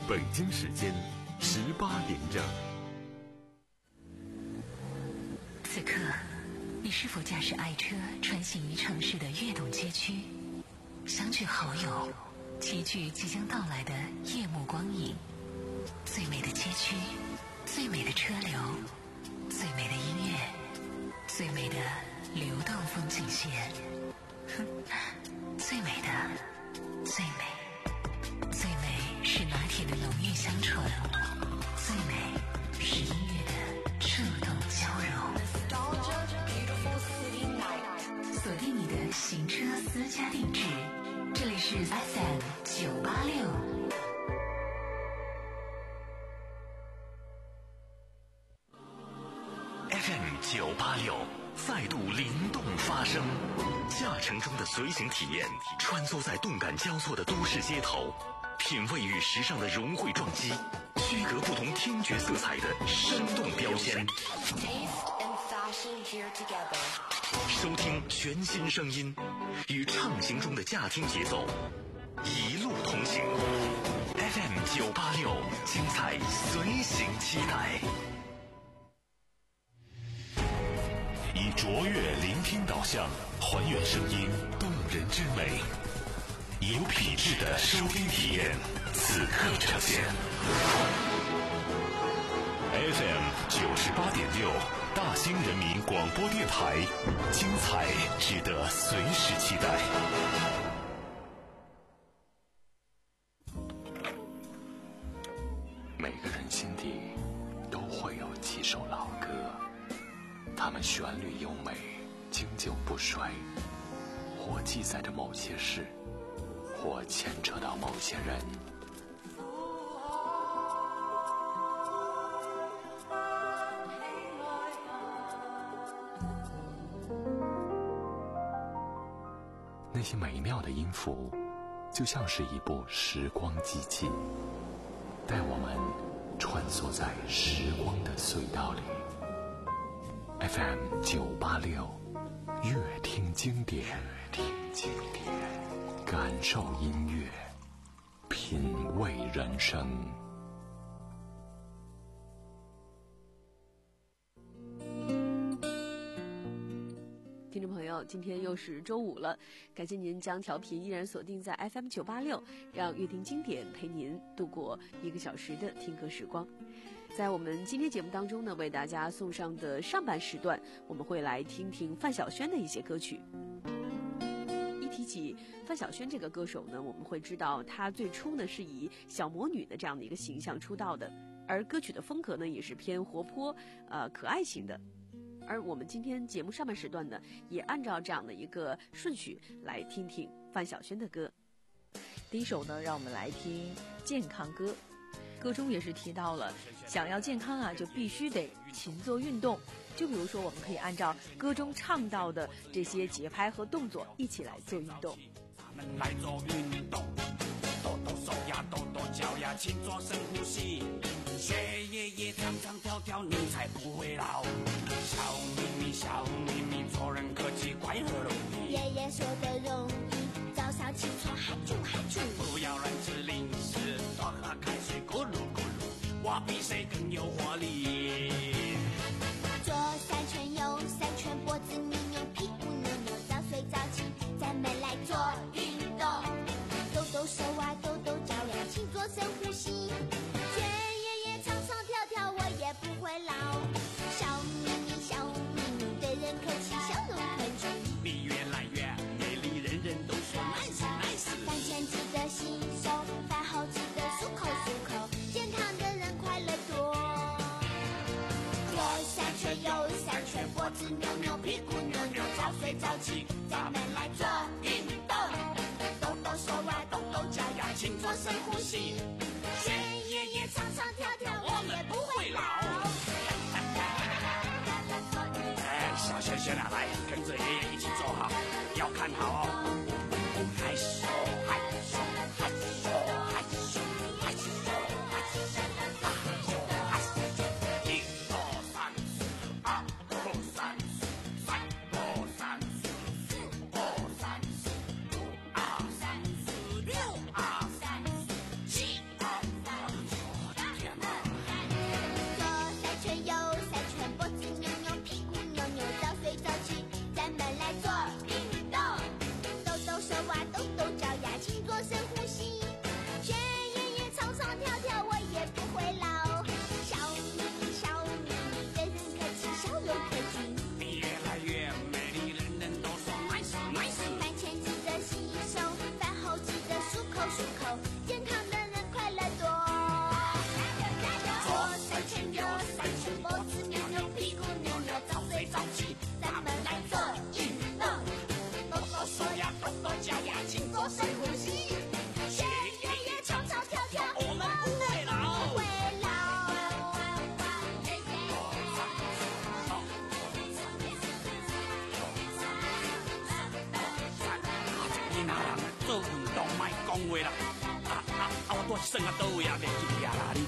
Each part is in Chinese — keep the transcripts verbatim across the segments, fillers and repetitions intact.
北京时间十八点整。 此刻，你是否驾驶爱车穿行于城市的跃动街区，相聚好友，齐聚即将到来的夜幕光影？最美的街区，最美的车流，最美的音乐，最美的流动风景线，哼，最美的，最美，最美是拿铁的浓郁香醇，最美是音乐的触动交融。锁定你的行车私家定制，这里是 F M 九八六。 F M 九八六再度灵动发声，驾乘中的随行体验，穿梭在动感交错的都市街头，品味与时尚的融汇撞击，区隔不同听觉色彩的生动标签。收听全新声音，与畅行中的驾听节奏，一路同行。F M 九八六，精彩随行期待。以卓越聆听导向，还原声音动人之美，以有品质的收听体验，此刻呈现。F M 九十八点六，大兴人民广播电台，精彩值得随时期待。每个人心底都会有几首老歌，它们旋律优美，经久不衰，或记载着某些事，或牵扯到某些人。那些美妙的音符，就像是一部时光机器，带我们穿梭在时光的隧道里。F M 九八六，乐听经典，乐听经典，感受音乐，品味人生。 听众朋友，今天又是周五了，感谢您将调频依然锁定在 F M 九八六，让乐听经典陪您度过一个小时的听歌时光。在我们今天节目当中呢，为大家送上的上半时段，我们会来听听范晓萱的一些歌曲。一提起范晓萱这个歌手呢，我们会知道她最初呢是以小魔女的这样的一个形象出道的，而歌曲的风格呢也是偏活泼、呃可爱型的。而我们今天节目上半时段呢，也按照这样的一个顺序来听听范晓萱的歌。 第一首呢，让我们来听健康歌。歌中也是提到了，想要健康啊，就必须得勤做运动。就比如说，我们可以按照歌中唱到的这些节拍和动作，一起来做运动。 咱们来做运动，抖抖手呀，抖抖脚呀，勤做深呼吸，血液也唱唱跳跳，你才不会老。小咪咪，小咪咪，做人客气，怪和容易。 爷爷说的容易，早上起床哈啾哈啾。 不要乱吃零食，多喝开水，咕噜咕噜，我比谁更有活力。 左三圈，右三圈，脖子扭扭，屁股扭扭，早睡早起，咱们来做运动。抖抖手啊，抖抖脚呀，勤做深呼吸。学爷爷唱唱跳跳，我也不会老。小咪咪，小咪咪，对人客气，笑容很足。 你越来越美丽，人人都说 nice nice。 饭前记得洗手，饭后记得漱口漱口，健康的人快乐多。左三圈，右三圈，脖子扭扭，屁股扭扭，早睡早起，咱们来做运动。 抖抖手啊，抖抖脚呀，勤做深呼吸。 学爷爷唱唱跳跳，我也不会老。 哎，小萱萱啊，来跟着爷爷一起做好，要看好哦。害羞害羞害羞害羞害羞害羞害羞，一二三四，二二三四，三二三四，四二三四，五二三四，六二三四，七二三四。 的啦，啊啊啊！我多是算啊倒位啊，袂记啊啦你。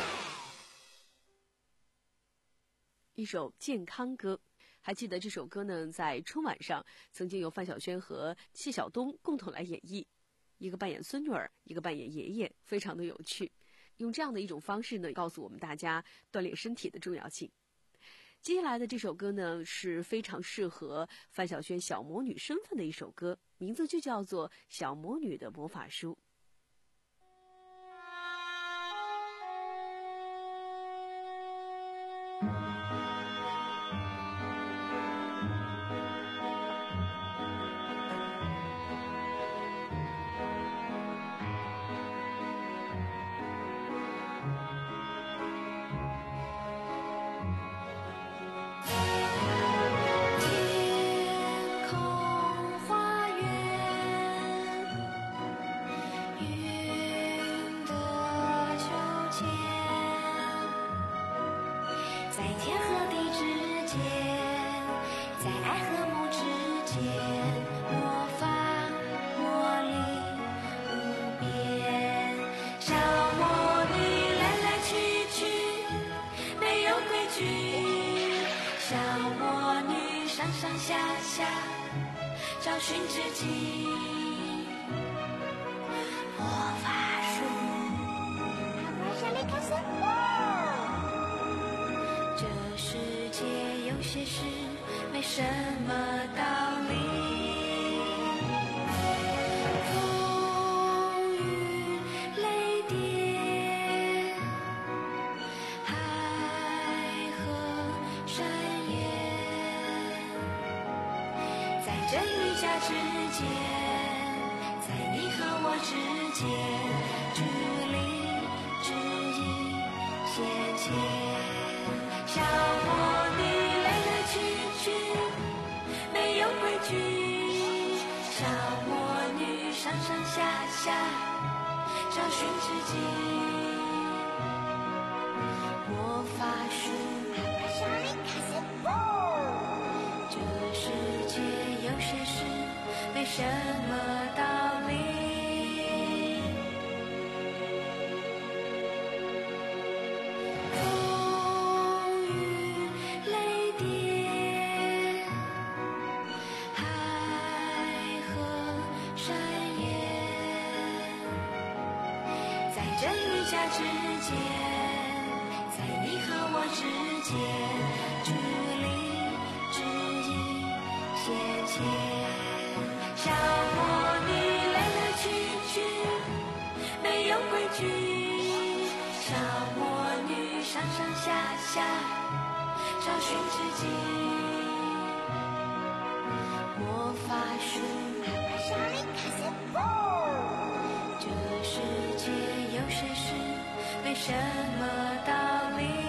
一首健康歌，还记得这首歌呢，在春晚上曾经由范晓萱和谢晓东共同来演绎，一个扮演孙女儿，一个扮演爷爷，非常的有趣。用这样的一种方式呢，告诉我们大家锻炼身体的重要性。接下来的这首歌呢，是非常适合范晓萱小魔女身份的一首歌，名字就叫做《小魔女的魔法书》。 找寻知己，魔法书。这世界有些事没什么道理。风雨雷电，海和山岩，在真与假之间，在你和我之间，距离、指引、衔接。小魔女来来去去，没有规矩。小魔女上上下下，找寻知己。魔法书，这世界有些事没什么道理。风雨雷电，海和山岩，在真与假之间，在你和我之间，距离、指引、衔接。小魔女来来去去，没有规矩。小魔女上上下下，找寻知己。魔法书，这世界有些事没什么道理。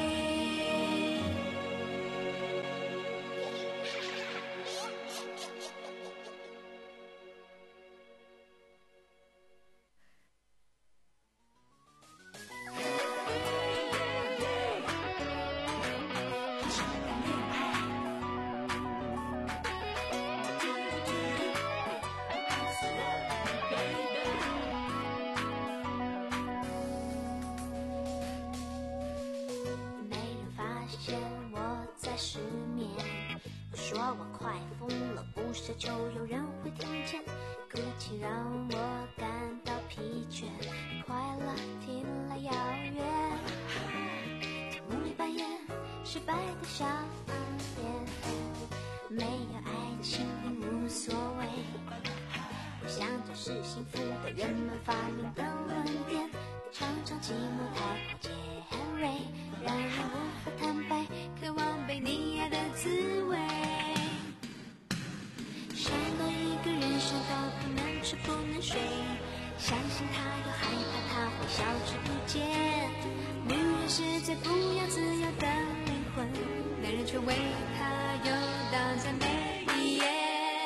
没人发现我在失眠，不说我快疯了，不奢求有人会听见。哭泣让我感到疲倦，快乐听来遥远。在梦里扮演失败的小演员，没有爱情并无所谓。我想这是幸福的人们发明的论点，常常寂寞太过尖锐，让人无法坦白，渴望被你爱的滋味。想到一个人想到不能吃不能睡，相信他又害怕他会消失不见。女人是最不要自由的灵魂，男人却为她游荡在每一夜。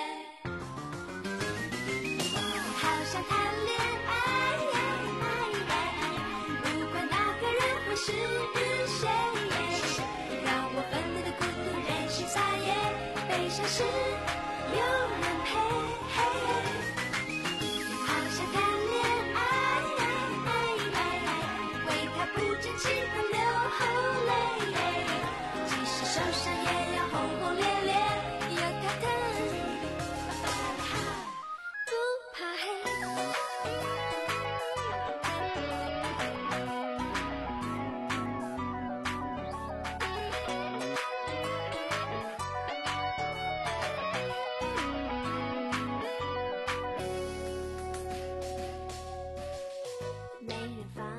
好想谈恋爱，不管那个人会是谁，让我分内的孤独任性撒野，悲伤时有人陪。好想谈恋爱，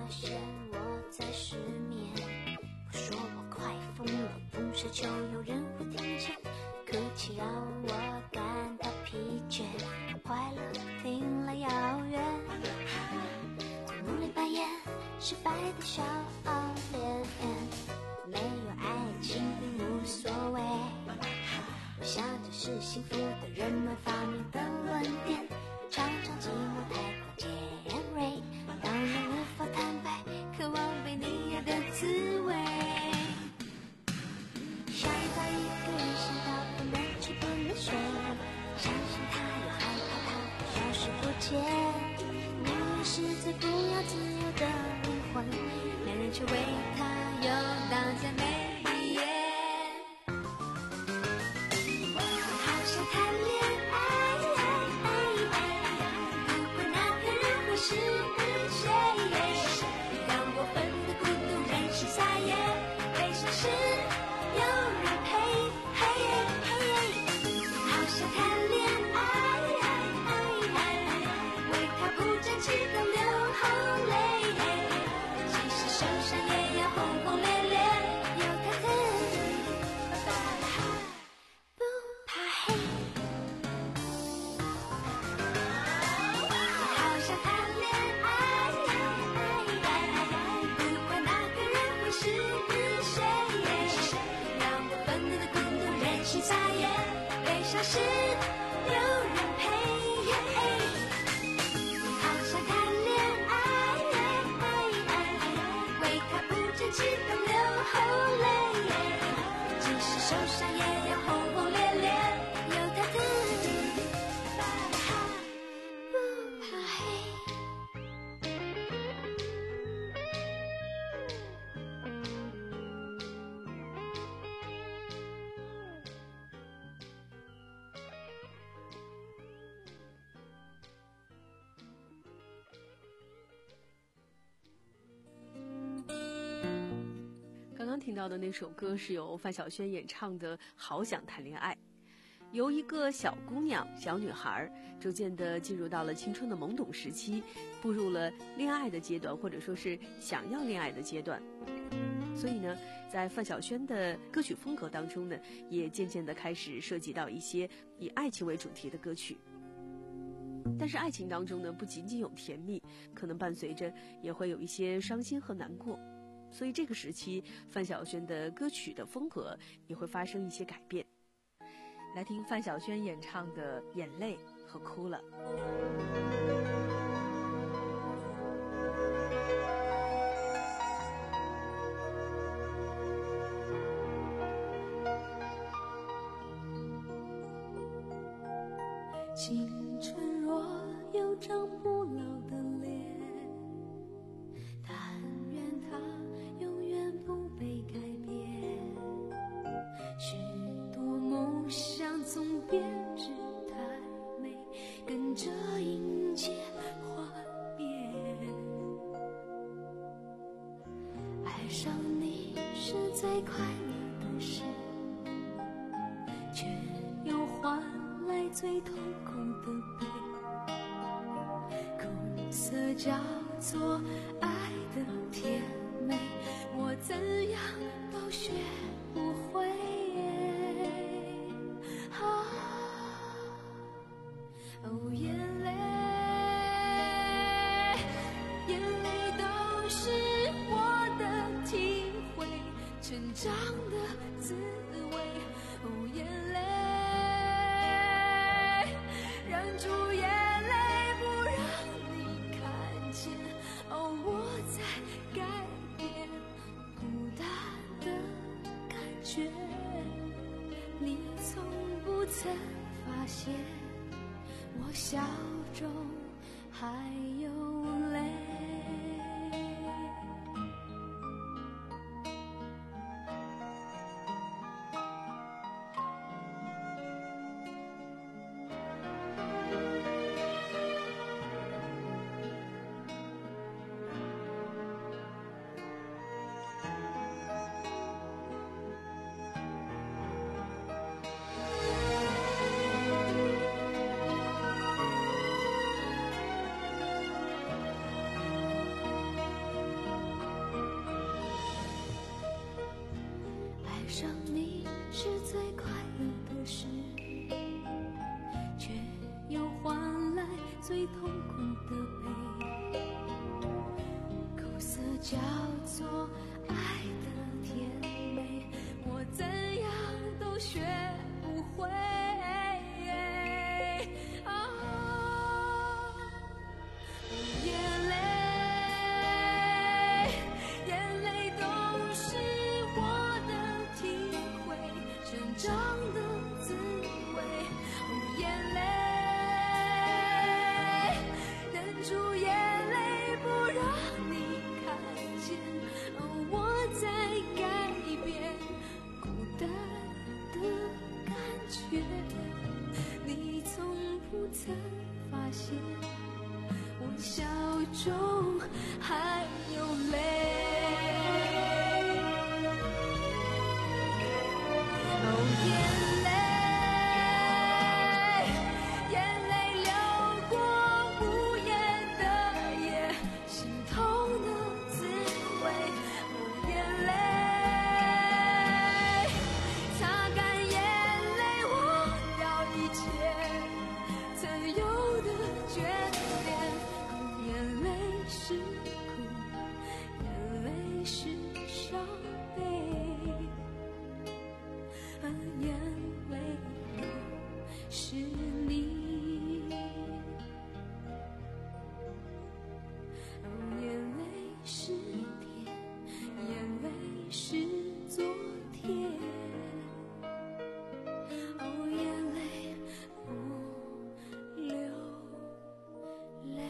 现我在失眠，不说我快疯了，不奢求有人会听见，哭泣让我感到疲倦，快乐听来遥远，在努力扮演失败的笑脸，没有爱情并无所谓，我想这是幸福的人们发明的论点，常常寂寞太过尖锐，当人无法坦白，渴望被你爱的滋味，想到一个人想到不能吃不能睡，相信他又害怕他会消失不见，你也是最不要自由的灵魂，没人去为他游荡在每一夜，好想谈恋爱，不管那个人会是谁，让我奋的孤独任性撒野，悲伤时有人陪，好想谈恋爱，为他不争气的流后泪，即使受伤也要轰轰烈烈，有他的不怕黑，好想谈恋爱，不管那个人会是谁，让我愤怒的孤独任性撒野，悲伤时有人陪，好想谈恋爱，为他不争气的流后泪，即使受伤也要轰轰烈烈，有他的不怕黑。 刚刚听到的那首歌是由范晓萱演唱的《好想谈恋爱》，由一个小姑娘、小女孩逐渐的进入到了青春的懵懂时期，步入了恋爱的阶段，或者说是想要恋爱的阶段。所以呢，在范晓萱的歌曲风格当中呢，也渐渐的开始涉及到一些以爱情为主题的歌曲。但是爱情当中呢，不仅仅有甜蜜，可能伴随着也会有一些伤心和难过。所以这个时期，范晓萱的歌曲的风格也会发生一些改变。 来听范晓萱演唱的《眼泪和哭了》。 青春若有张不老的脸，但愿它永远不被改变，许多梦想总编织太美，跟着迎接幻灭，爱上你是最快乐的事，却又换来最痛苦的悲，苦涩叫做爱的甜美，我怎样都学不会。啊，哦，眼泪，眼泪都是我的体会，成长的滋味。哦，眼泪。忍住眼泪，不让你看见。哦，我在改变，孤单的感觉，你从不曾发现，我笑中还有泪。 叫做爱的甜美，我怎样都学不会。啊，眼泪，眼泪都是我的体会，成长的滋味。眼泪，忍住眼泪不让你看见，我在改变孤单的感觉。你从不曾发现，我笑中还有泪。哦，眼泪，眼泪流过无言的夜，心痛的滋味。哦，眼泪，擦干眼泪，忘掉一切曾有的眷恋。哦，眼泪是苦，眼泪是伤悲，啊，眼泪都是你。哦，眼泪是甜，眼泪是昨天。哦，眼泪不流泪。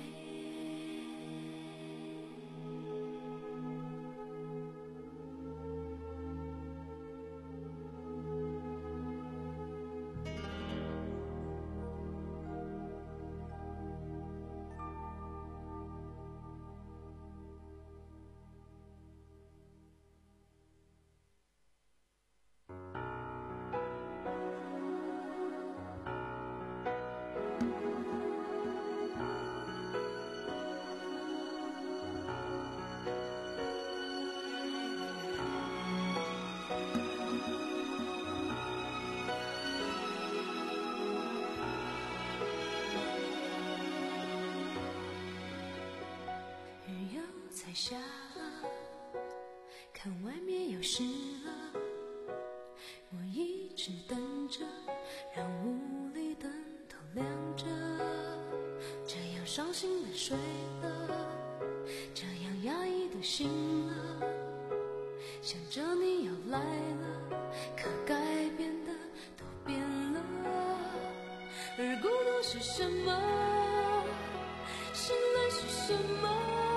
雨又在下了，看外面又湿了，我一直等着，让屋里灯都亮着，这样伤心的睡了，这样压抑的醒了，想着你要来了，可改变的都变了。而孤独是什么？心乱是什么？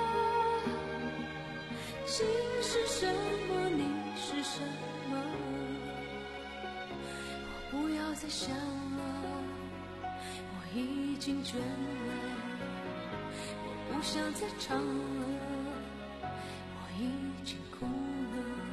情是什么？你是什么？我不要再想了，我已经倦了，我不想再唱了，我已经哭了。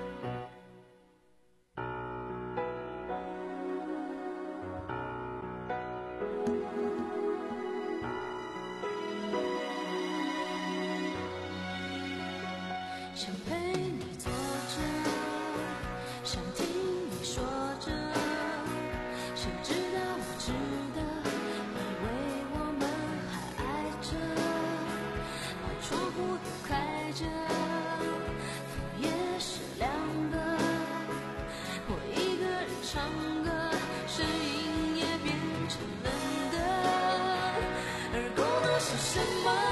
想陪你坐着，想听你说着，想知道我知道，以为我们还爱着，把窗户都开着，风也是凉的，我一个人唱歌，声音也变成冷的。而孤独是什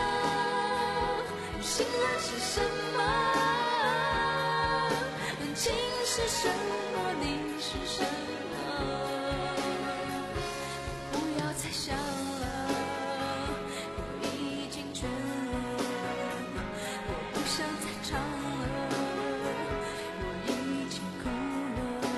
么？心乱是什么？情是什么？你是什么？不要再想了，我已经倦了，我不想再唱了，我已经哭了。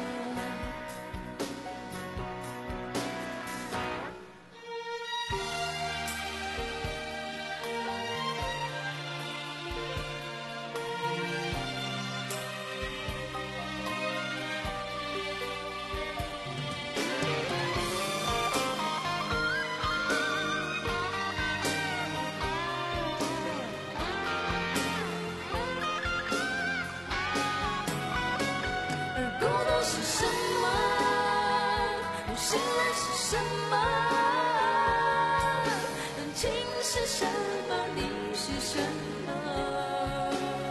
是什么？心乱是什么？情是什么？你是什么？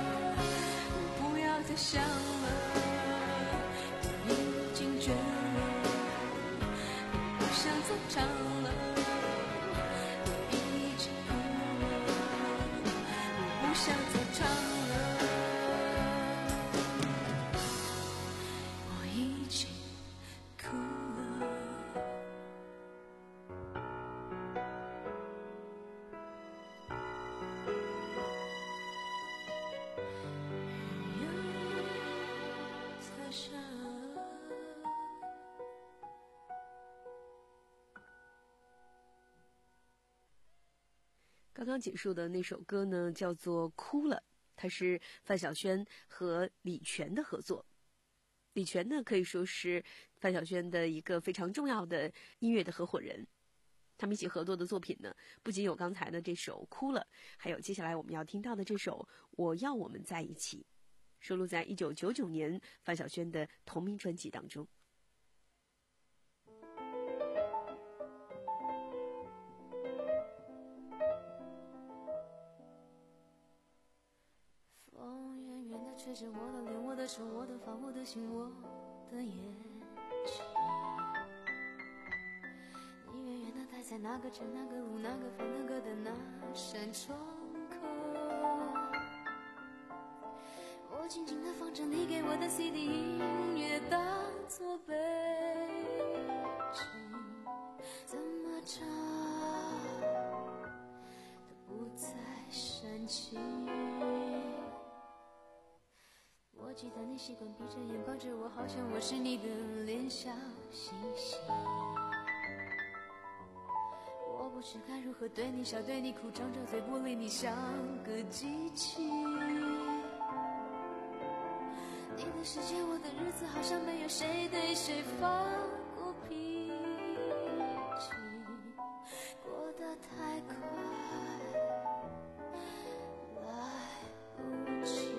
刚刚结束的那首歌呢，叫做《哭了》，它是范晓萱和李泉的合作。李泉呢，可以说是范晓萱的一个非常重要的音乐的合伙人。他们一起合作的作品呢，不仅有刚才的这首《哭了》，还有接下来我们要听到的这首《我要我们在一起》，收录在一九九九年范晓萱的同名专辑当中。 风远远地吹着我的脸，我的手，我的发，我的心，我的眼睛。你远远地待在那个城，那个路，那个房，那个的那扇窗口。我静静地放着你给我的 C D 音乐，当作背景，怎么唱都不再煽情。我记得你习惯闭着眼抱着我，好像我是你的脸小星星。我不知该如何对你笑对你哭，张着嘴不理你，像个机器。你的世界我的日子，好像没有谁对谁发过脾气，过得太快来不及。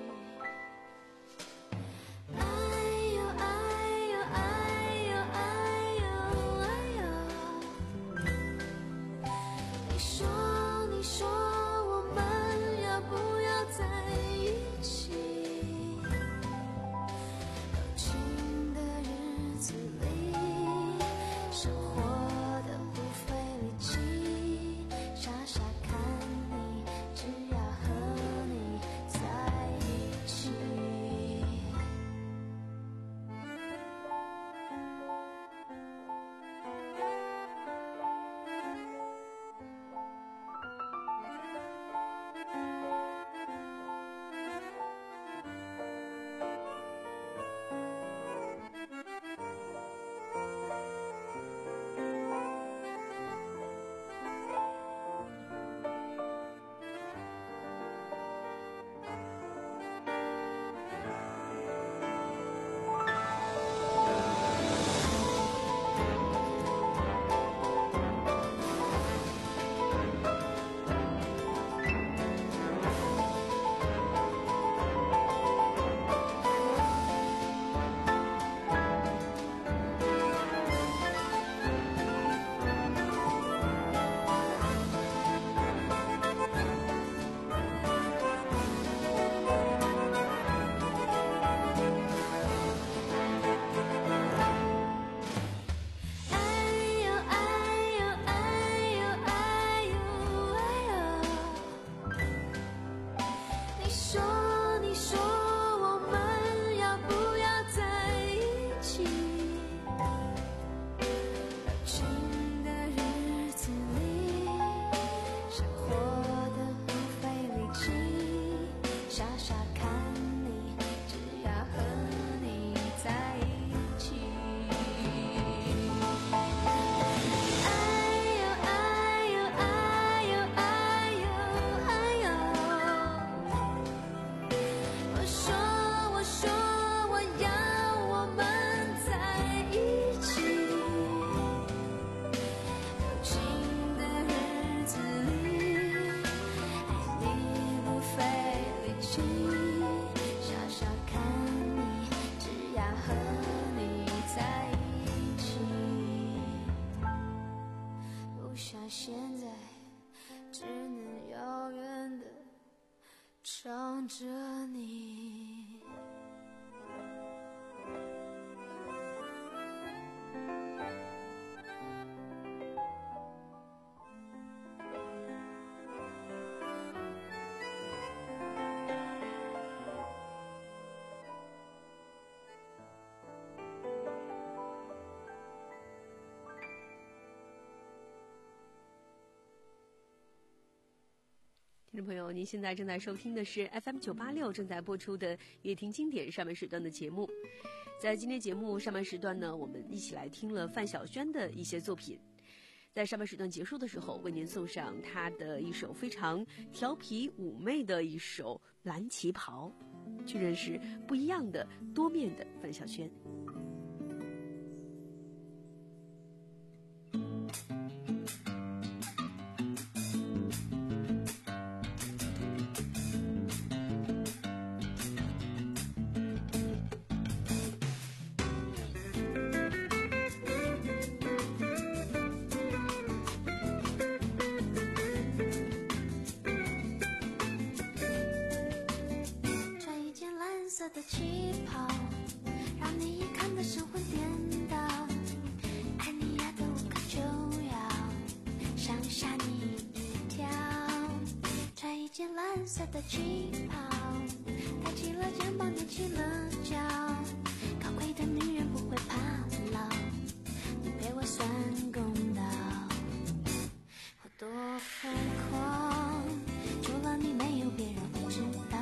想着你。 听众朋友，您现在正在收听的是 F M 九八六正在播出的乐听经典上半时段的节目。在今天节目上半时段呢，我们一起来听了范晓萱的一些作品。 在上半时段结束的时候，为您送上他的一首非常调皮妩媚的一首《蓝旗袍》，去认识不一样的多面的范晓萱。 的旗袍，让你一看得神魂颠倒，爱你爱得无可救药，想吓你一跳。穿一件蓝色的旗袍，抬起了肩膀，踮起了脚，高贵的女人不会怕老，你陪我算公道。我多疯狂，除了你没有别人会知道。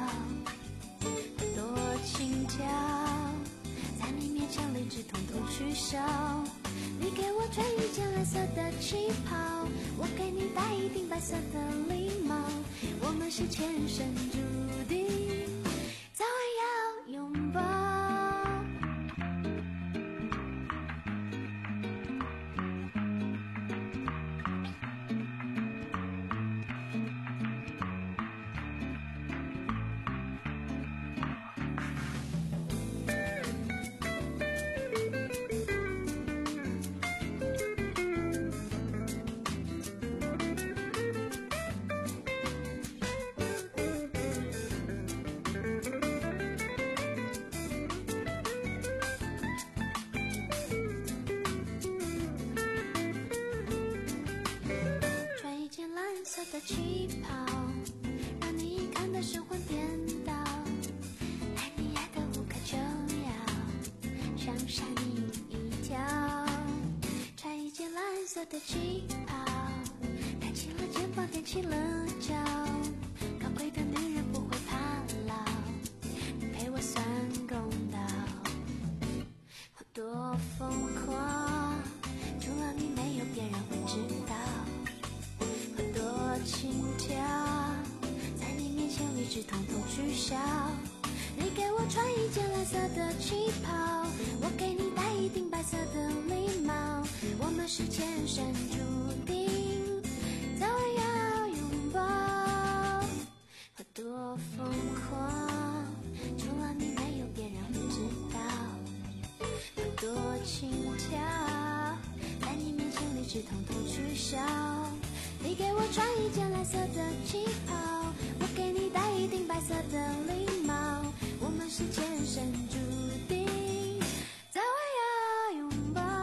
心跳在你面前理智统统取消，你给我穿一件蓝色的旗袍，我给你戴一顶白色的礼帽，我们是前生注定早晚要拥抱。的旗袍，让你一看得神魂颠倒，爱你爱得无可救药，想吓你一跳。穿一件蓝色的旗袍，抬起了肩膀，踮起了脚，高贵的女人不会怕老，你陪我算公道。我多疯狂，除了你没有别人会知道。心跳在你面前理智统统取消，你给我穿一件蓝色的旗袍，我给你戴一顶白色的礼帽，我们是前生注定早晚要拥抱。我多疯狂，除了你没有别人会知道。我多心跳在你面前理智统统取消，你给我穿一件蓝色的旗袍，我给你戴一顶白色的礼帽，我们是前生注定早晚要拥抱。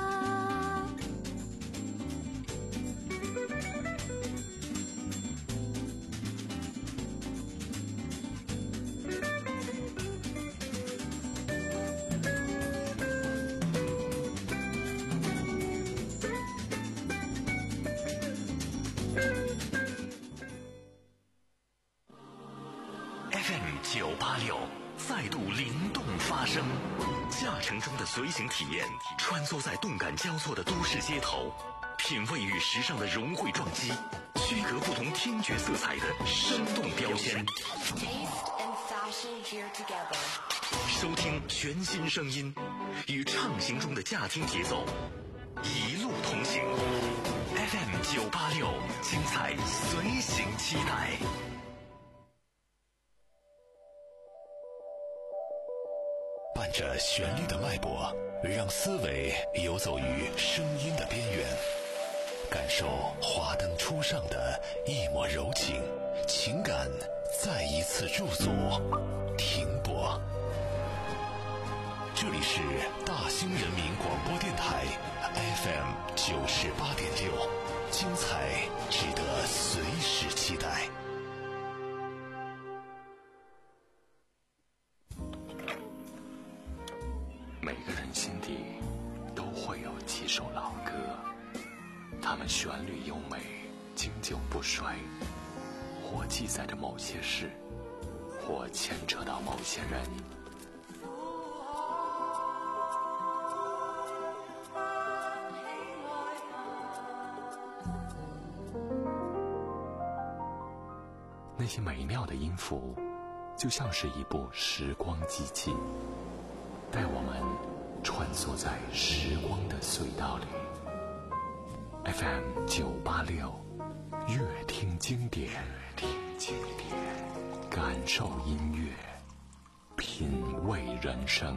F M 九八六再度灵动发声，驾乘中的随行体验，穿梭在动感交错的都市街头，品味与时尚的融汇撞击，区隔不同听觉色彩的生动标签。收听全新声音，与畅行中的驾听节奏，一路同行。F M 九八六，精彩随行期待。伴着旋律的脉搏，让思维游走于声音的边缘，感受华灯初上的一抹柔情，情感再一次驻足停泊。这里是大兴人民广播电台 F M 九十八点六，精彩值得随时期待。 每个人心底都会有几首老歌，它们旋律优美，经久不衰，或记载着某些事，或牵扯到某些人。 符就像是一部时光机器，带我们穿梭在时光的隧道里。 F M 九八六，乐听经典，感受音乐，品味人生。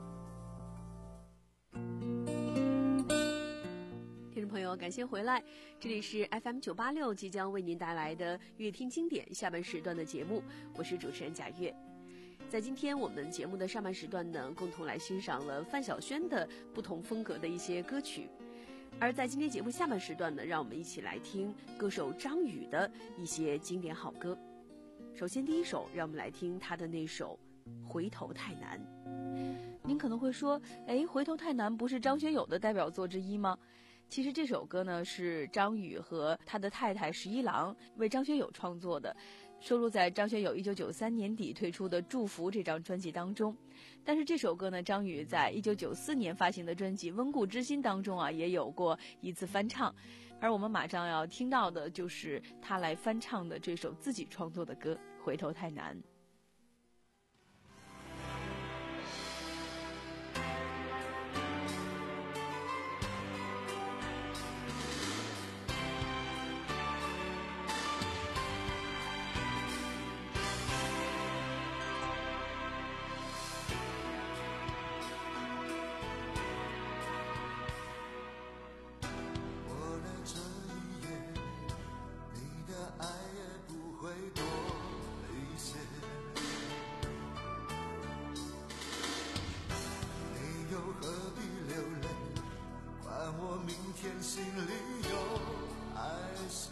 听众朋友，感谢回来，这里是 F M 九八六即将为您带来的乐听经典下半时段的节目，我是主持人贾月。在今天我们节目的上半时段呢，共同来欣赏了范晓萱的不同风格的一些歌曲。而在今天节目下半时段呢，让我们一起来听歌手张宇的一些经典好歌。首先第一首，让我们来听他的那首《回头太难》。 您可能会说，哎，《回头太难》不是张学友的代表作之一吗？其实这首歌呢是张宇和他的太太十一郎为张学友创作的，收录在张学友一九九三年底推出的《祝福》这张专辑当中。但是这首歌呢，张宇在一九九四年发行的专辑《温故知新》当中啊，也有过一次翻唱。而我们马上要听到的就是他来翻唱的这首自己创作的歌《回头太难》。 心里有爱谁？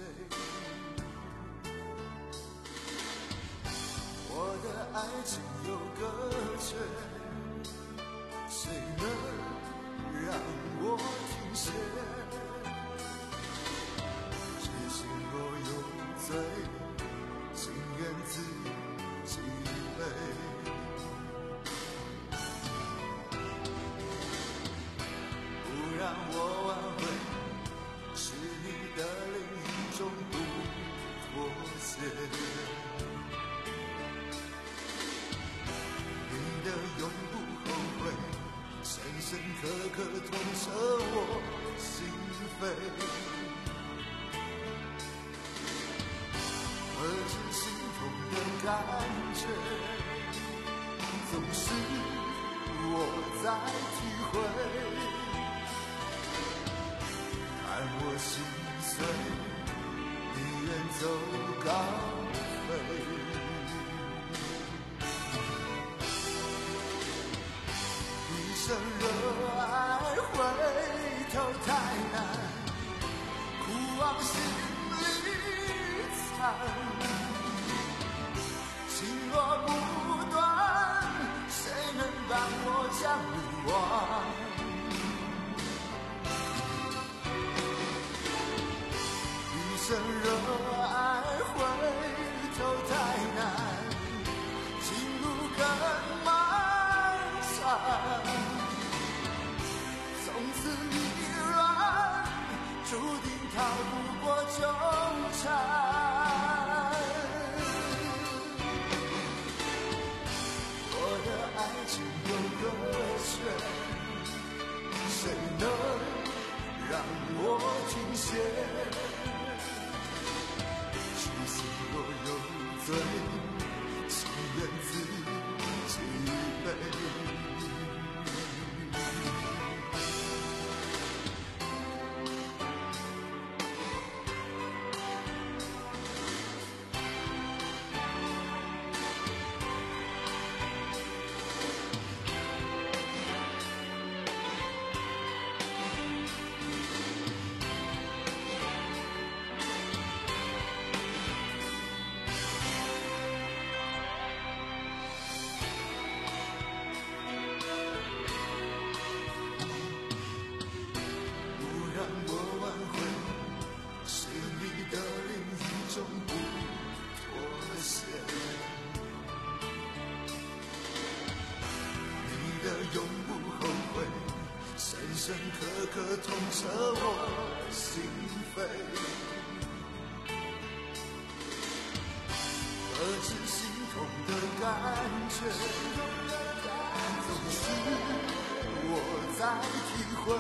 我的爱情有个缺，谁能让我停歇？痴心若有罪，情愿自己背。不让我挽回，是你的另一种不妥协。你的永不后悔，深深刻刻痛彻我心扉。何止心痛的感觉，总是我在体会。看我心碎，你远走高飞。一生热爱回头太难，苦往心里藏。情若不断，谁能帮我将你忘？一生热爱回头太难，情路更漫长。从此迷软，注定逃不过纠缠。我的爱情有个缺，谁能让我停歇？心若有罪，情愿自己背。永不后悔，深深刻刻痛彻我心扉。何止心痛的感觉，总是我在体会，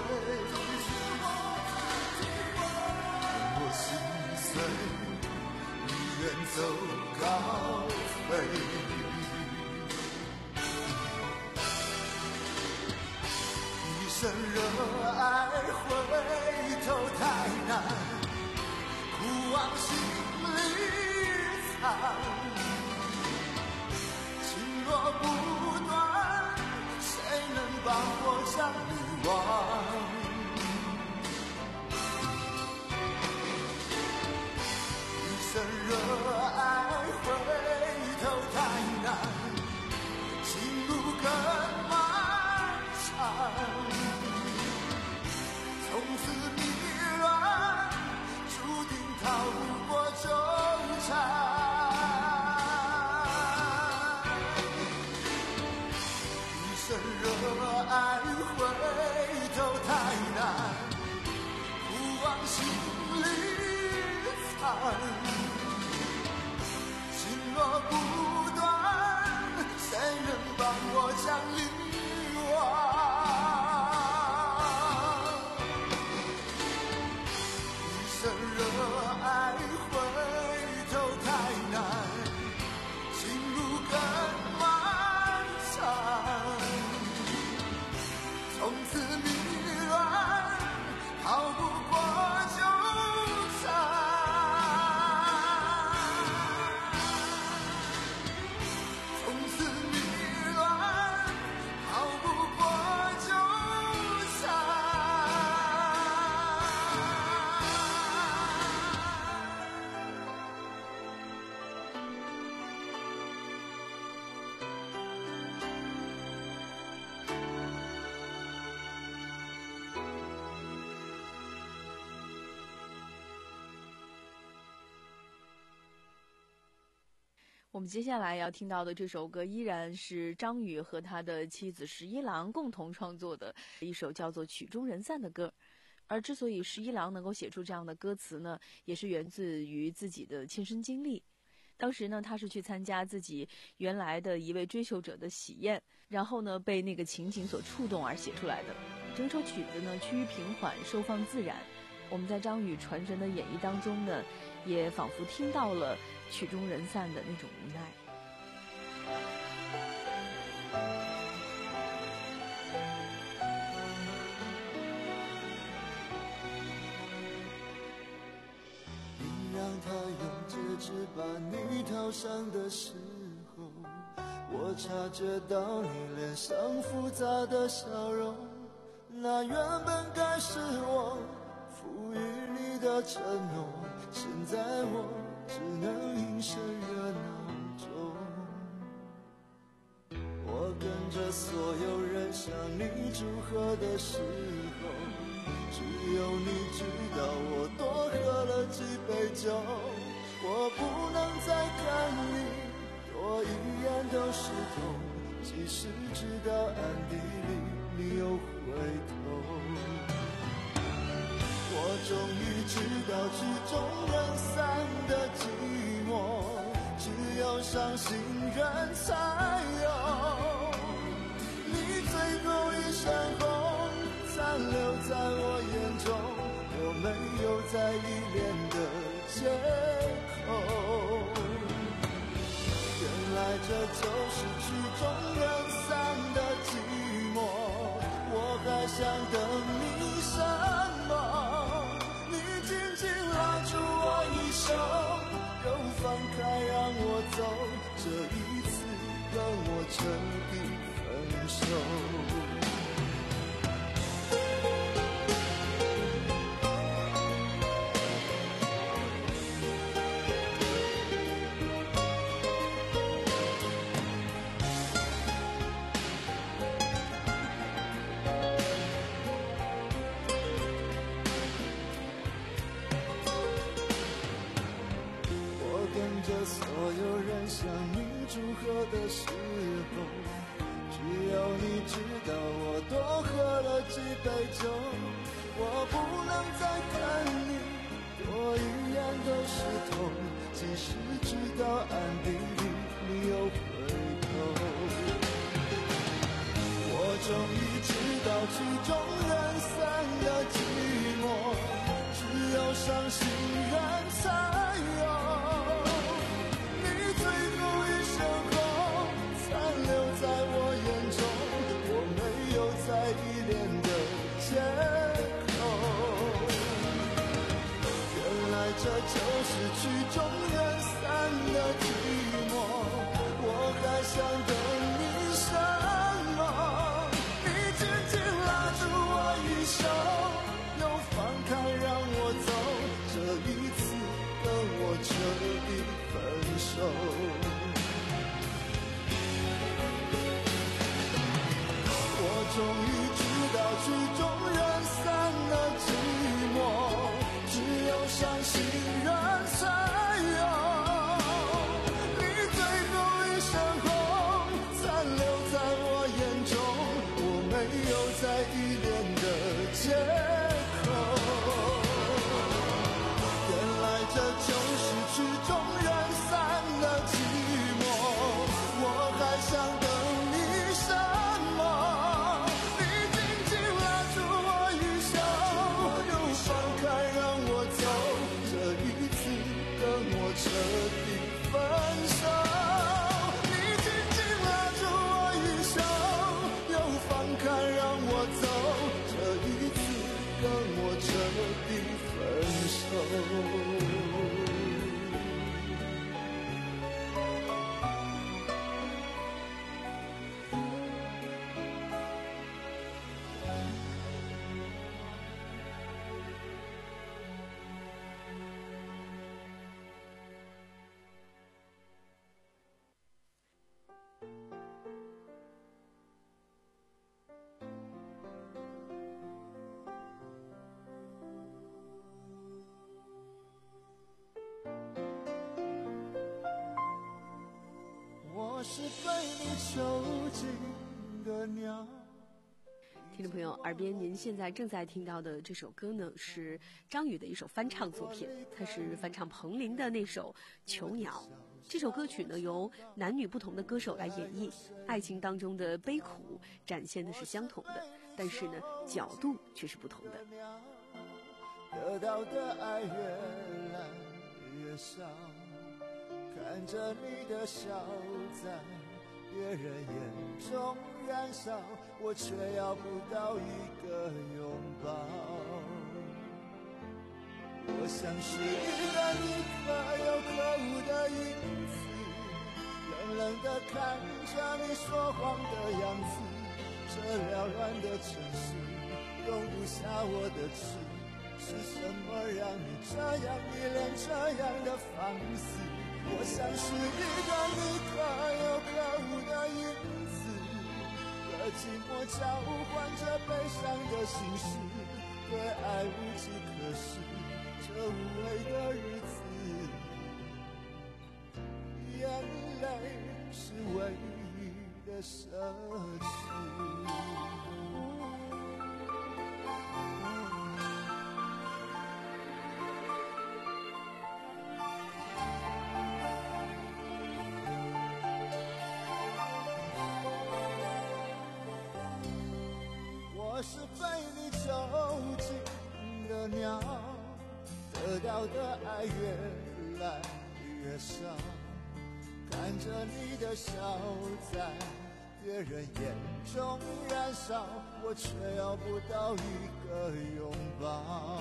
我心碎，你远走高飞。一生热爱回头太难，苦往心里藏，情若不断，谁能帮我将你忘？一生热爱回头太难，情路更漫长，从此迷乱，注定逃不过纠缠。一生热爱回头太难，苦往心里藏，情若不断，谁能帮我将你忘？热爱回头太难，情路更漫长，从此迷乱，逃不过纠缠。从此迷乱，逃不过纠缠。 我们接下来要听到的这首歌依然是张宇和他的妻子十一郎共同创作的一首叫做《曲终人散》的歌。而之所以十一郎能够写出这样的歌词呢，也是源自于自己的亲身经历。当时呢，他是去参加自己原来的一位追求者的喜宴，然后呢被那个情景所触动而写出来的。整首曲子呢趋于平缓，收放自然。我们在张宇传神的演绎当中呢，也仿佛听到了曲终人散的那种无奈。 你让他用戒指把你套上的时候，我察觉到你脸上复杂的笑容，那原本该是我赋予你的承诺，现在我只能应声热闹中。我跟着所有人向你祝贺的时候，只有你知道我多喝了几杯酒。我不能再看你多一眼都是痛，即使知道暗地里你又回头。我终于知道曲终人散的寂寞，只有伤心人才有。你最后一身红残留在我眼中，我没有再依恋的借口。原来这就是曲终人散的寂寞，我还想等你什么？拉住我一手，又放开让我走，这一次让我彻底分手。所有人向你祝贺的时候，只有你知道我多喝了几杯酒。我不能再看你多一眼都是痛，即使知道暗地里你又回头。我终于知道曲终人散的寂寞，只有伤心人才有。你最后一身红残留在我眼中，我没有再依恋的借口。原来这就是曲终人散的寂寞，我还想等你什么？你紧紧拉住我衣袖，又放开让我走，这一次跟我彻底分手。我终于知道曲终人散的寂寞，只有伤心人才有。你最后一身红残留在我眼中，我没有再依恋的借口。原来这就是曲终人散的寂寞，我还想等你什么？你紧紧拉住我衣袖，又放开让我走，这一次跟我彻底分手。你紧紧拉住我衣袖，又放开让我走，这一次跟我彻底分手。我是被你囚禁的鸟。 听众朋友，耳边您现在正在听到的这首歌呢，是张宇的一首翻唱作品，它是翻唱彭羚的那首《囚鸟》。这首歌曲呢，由男女不同的歌手来演绎，爱情当中的悲苦展现的是相同的，但是呢，角度却是不同的。 得到的爱越来越少，看着你的笑在别人眼中燃烧，我却要不到一个拥抱。我像是一个你可有可无的影子，冷冷地看着你说谎的样子，这缭乱的城市容不下我的痴，是什么让你这样依恋，这样的放肆？我像是一个你可有可无的影子，和寂寞交换着悲伤的心事，对爱无计可施，这无味的日子，眼泪是唯一的奢侈。我是被你囚禁的鸟，得到的爱越来越少，看着你的笑在别人眼中燃烧，我却要不到一个拥抱。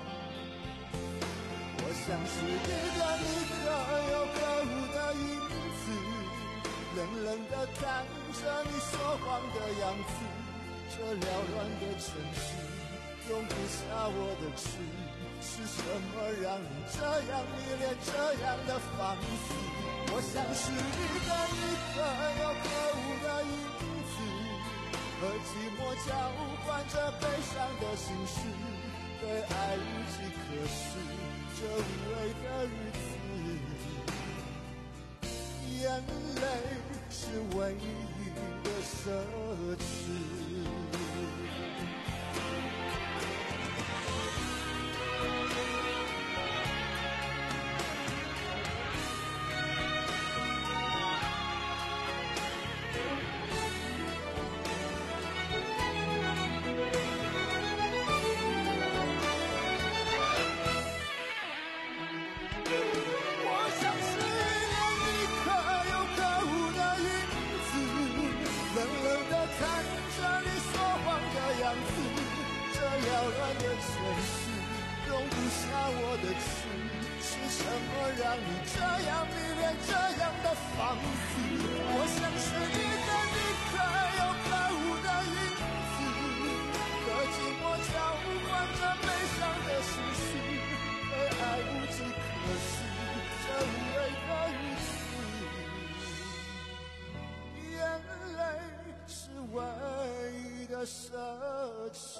我像是一个你可有可无的影子，冷冷地看着你说谎的样子，这缭乱的城市容不下我的痴，是什么让你这样依恋，这样的放肆？我像是一个你可有可无的影子，和寂寞交换着悲伤的心事，对爱无计可施，这无味的日子，眼泪是唯一的奢侈。 的城市，容不下我的痴。是什么让你这样迷恋这样的放肆？我像是你的离开，有可恶的影子，和寂寞交换着悲伤的事实，被爱无计可施，这无谓的日子，眼泪是唯一的奢侈。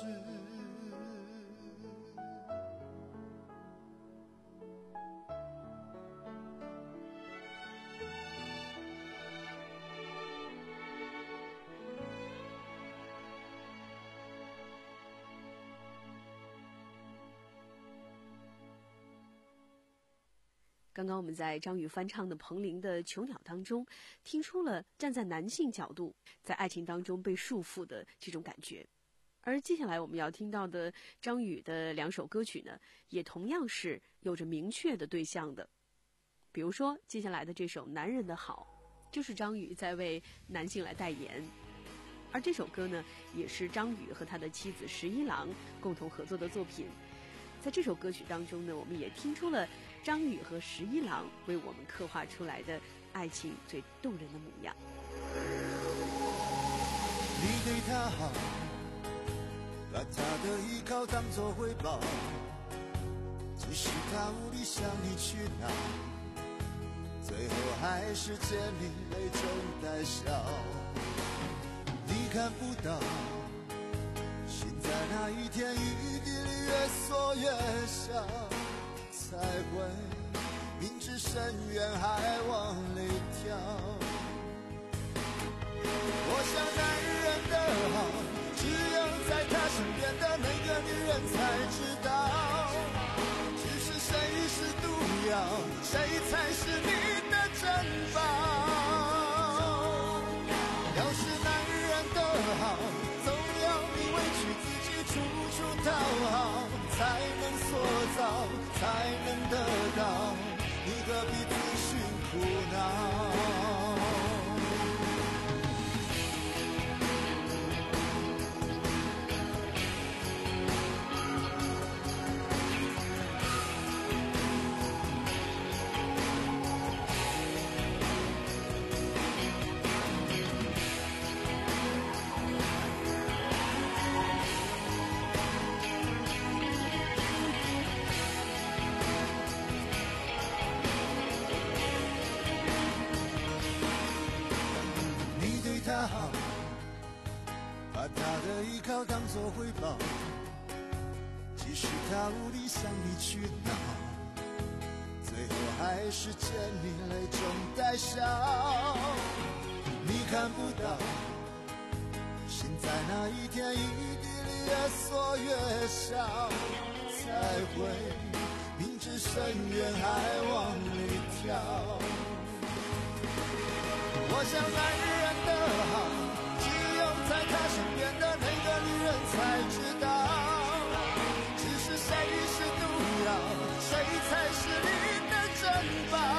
刚刚我们在张宇翻唱的彭羚的《囚鸟》当中，听出了站在男性角度在爱情当中被束缚的这种感觉。而接下来我们要听到的张宇的两首歌曲呢，也同样是有着明确的对象的。比如说接下来的这首《男人的好》，就是张宇在为男性来代言。而这首歌呢，也是张宇和他的妻子十一郎共同合作的作品。在这首歌曲当中呢，我们也听出了张宇和十一郎为我们刻画出来的爱情最动人的模样。 你对他好，把他的依靠当作回报，即使他无力向你取闹，最后还是见你泪中带笑。你看不到，心在那一天雨滴里越缩越小，才会明知深渊还往里跳。我想男人的好，只有在他身边的那个女人才知道，只是谁是毒药，谁才是你的珍宝。要是男人的好，总要你委屈自己处处讨好，才能塑造，才能得到，你何必自寻苦恼？他好，把他的依靠当作回报，即使他无力向你取闹，最后还是见你泪中带笑。你看不到，心在那一天雨滴里越缩越小，才会明知深渊还往里跳。我想男人的好，只有在他身边的那个女人才知道，只是谁是毒药，谁才是你的珍宝。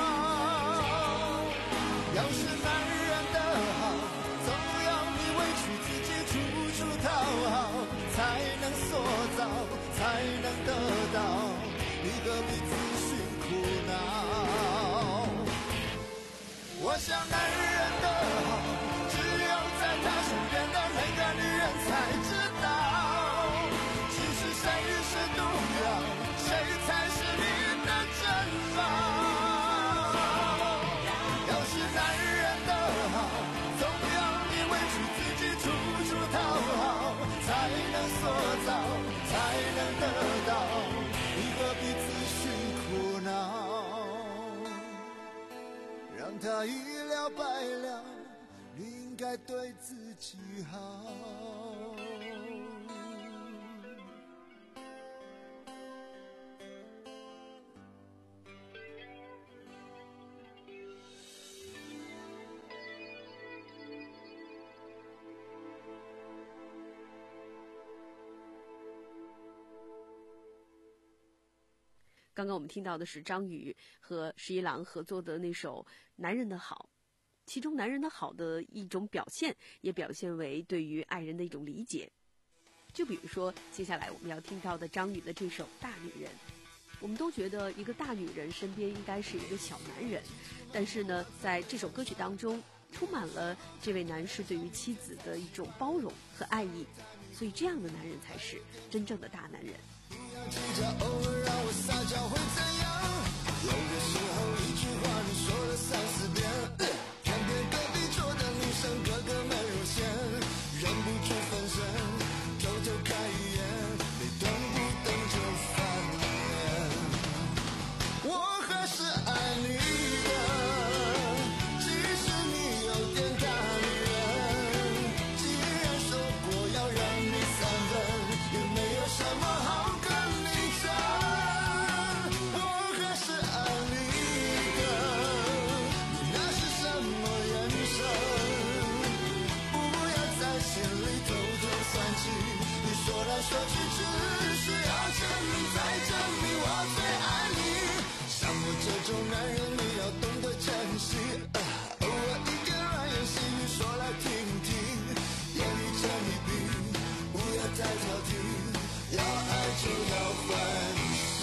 要是男人的好，总要你委屈自己处处讨好，才能塑造，才能得到，你何必自寻苦恼？我想男人的好，只有在他身边的那个女人才知道，只是谁是毒药，谁才是你的珍宝。要是男人的好，总要你委屈自己处处讨好，才能塑造，才能得到，你何必自寻苦恼？让他一了百了，你应该对自己好。 刚刚我们听到的是张宇和十一郎合作的那首《男人的好》，其中男人的好的一种表现，也表现为对于爱人的一种理解。 就比如说接下来我们要听到的张宇的这首《大女人》。我们都觉得一个大女人身边应该是一个小男人，但是呢，在这首歌曲当中充满了这位男士对于妻子的一种包容和爱意，所以这样的男人才是真正的大男人。 不要计较，偶尔让我撒娇会怎样？有的时候一句话你说了三四遍，偏偏隔壁桌的女生个个美如仙，忍不住分身，偷偷看一眼，你动不动就翻脸。我还是爱你的，即使你有点大女人。既然说过要让你三分，也没有什么好跟你争。我还是爱你的，你那是什么眼神？不要在心里偷偷算计，你说来说去只是要证明再证明我最爱你。像我这种男人你要懂得珍惜，呃、偶尔一点软言细语说来听听，言语真一笔，不要太挑剔，要爱就要欢喜。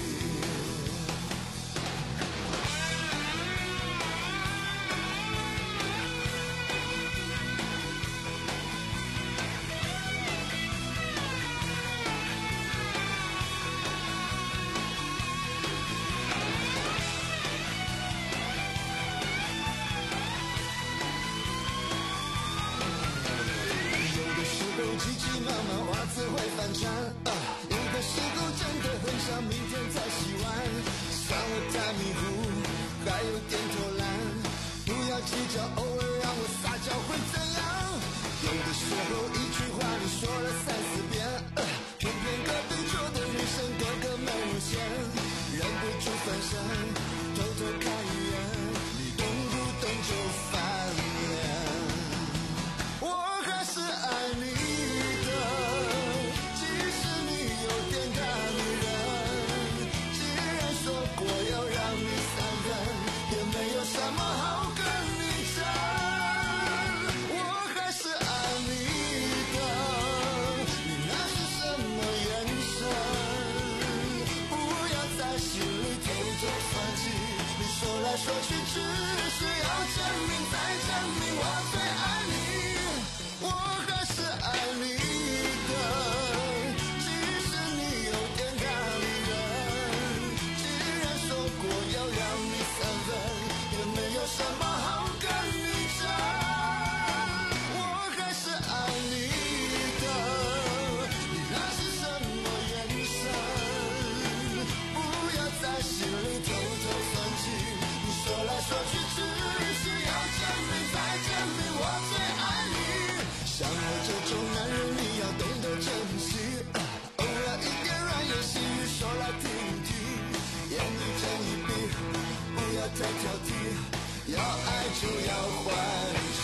急急忙忙袜子会翻船，啊，有的时候真的很想明天再洗完。算我太迷糊，还有点偷懒。不要计较，偶尔让我撒娇会怎样？有的时候一句话你说了三四遍，呃、偏偏隔壁桌的女生个个美如仙，忍不住分身，偷偷看一眼，你动不动就翻脸。我还是爱你的，即使你有点大女人。既然说过要让你三分，也没有什么好跟你争。我还是爱你的，你那是什么眼神？不要在心里偷偷算计，你说来说去只是要证明再证明我最爱你。我还是爱你的，即使你有点大女人。既然说过要让你三分，也没有什么好跟你争。我还是爱你的，你那是什么眼神？不要在心里偷偷算计，你说来说去只是要证明再证明我最爱你。像我这种男人你要懂得珍惜，呃、偶尔一点软言细语说来听听，言语真一笔，不要太挑剔，要爱就要欢喜。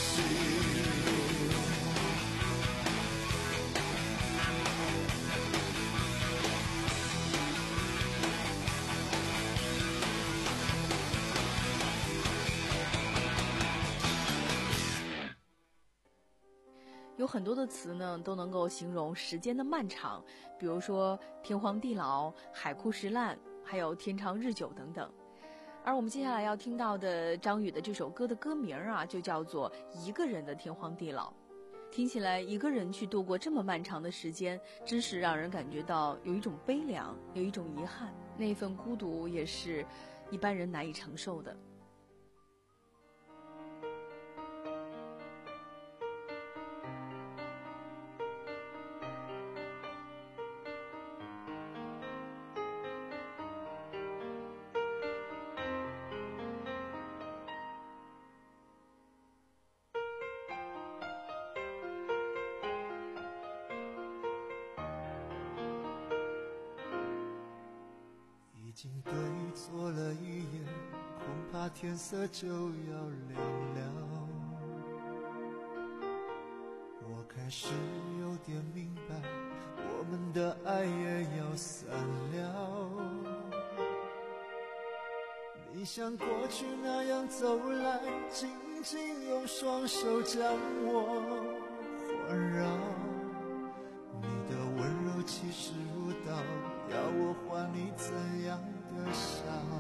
有很多的词呢都能够形容时间的漫长，比如说天荒地老、海枯石烂，还有天长日久等等。而我们接下来要听到的张宇的这首歌的歌名啊，就叫做一个人的天荒地老。听起来一个人去度过这么漫长的时间，真是让人感觉到有一种悲凉，有一种遗憾，那一份孤独也是一般人难以承受的。 已经对错了一眼，恐怕天色就要亮了。我开始有点明白，我们的爱也要散了。你像过去那样走来，紧紧用双手将我环绕。你的气势如刀，要我还你怎样的笑？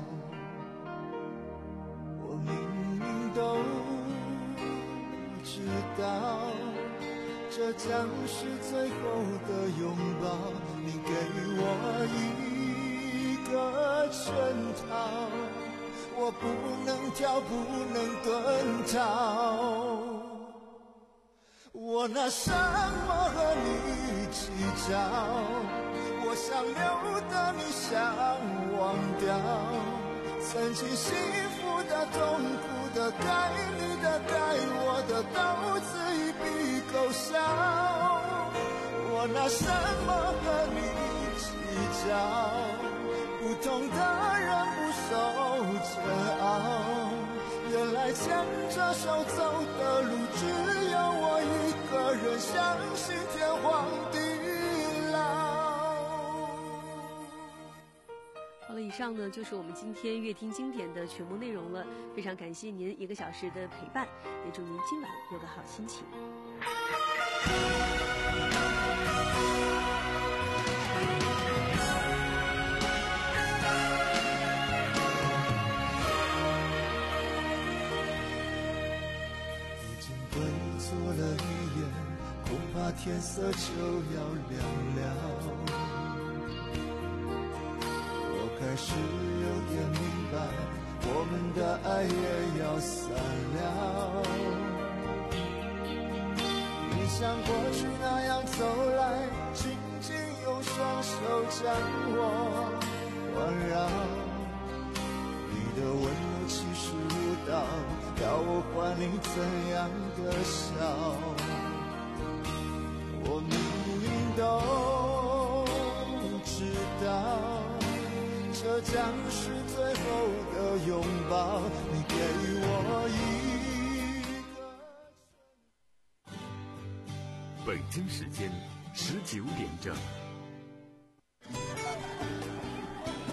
我明明都知道，这将是最后的拥抱。你给我一个圈套，我不能跳，不能遁逃。我拿什么和你计较？我想留的你想忘掉，曾经幸福的、痛苦的、该你的、该我的，都自一笔勾销。我拿什么和你计较？不同的人不受煎熬，原来牵着手走的路，只有我一个人相信天荒地老。 好了，以上呢就是我们今天乐听经典的全部内容了。非常感谢您一个小时的陪伴，也祝您今晚有个好心情。 做了预言，恐怕天色就要亮了。我开始有点明白，我们的爱也要散了。你像过去那样走来，紧紧用双手将我环绕，你的温柔气势如刀，要我还你怎样的笑？我明明都知道，这将是最后的拥抱。你给我一个。 北京时间十九点整。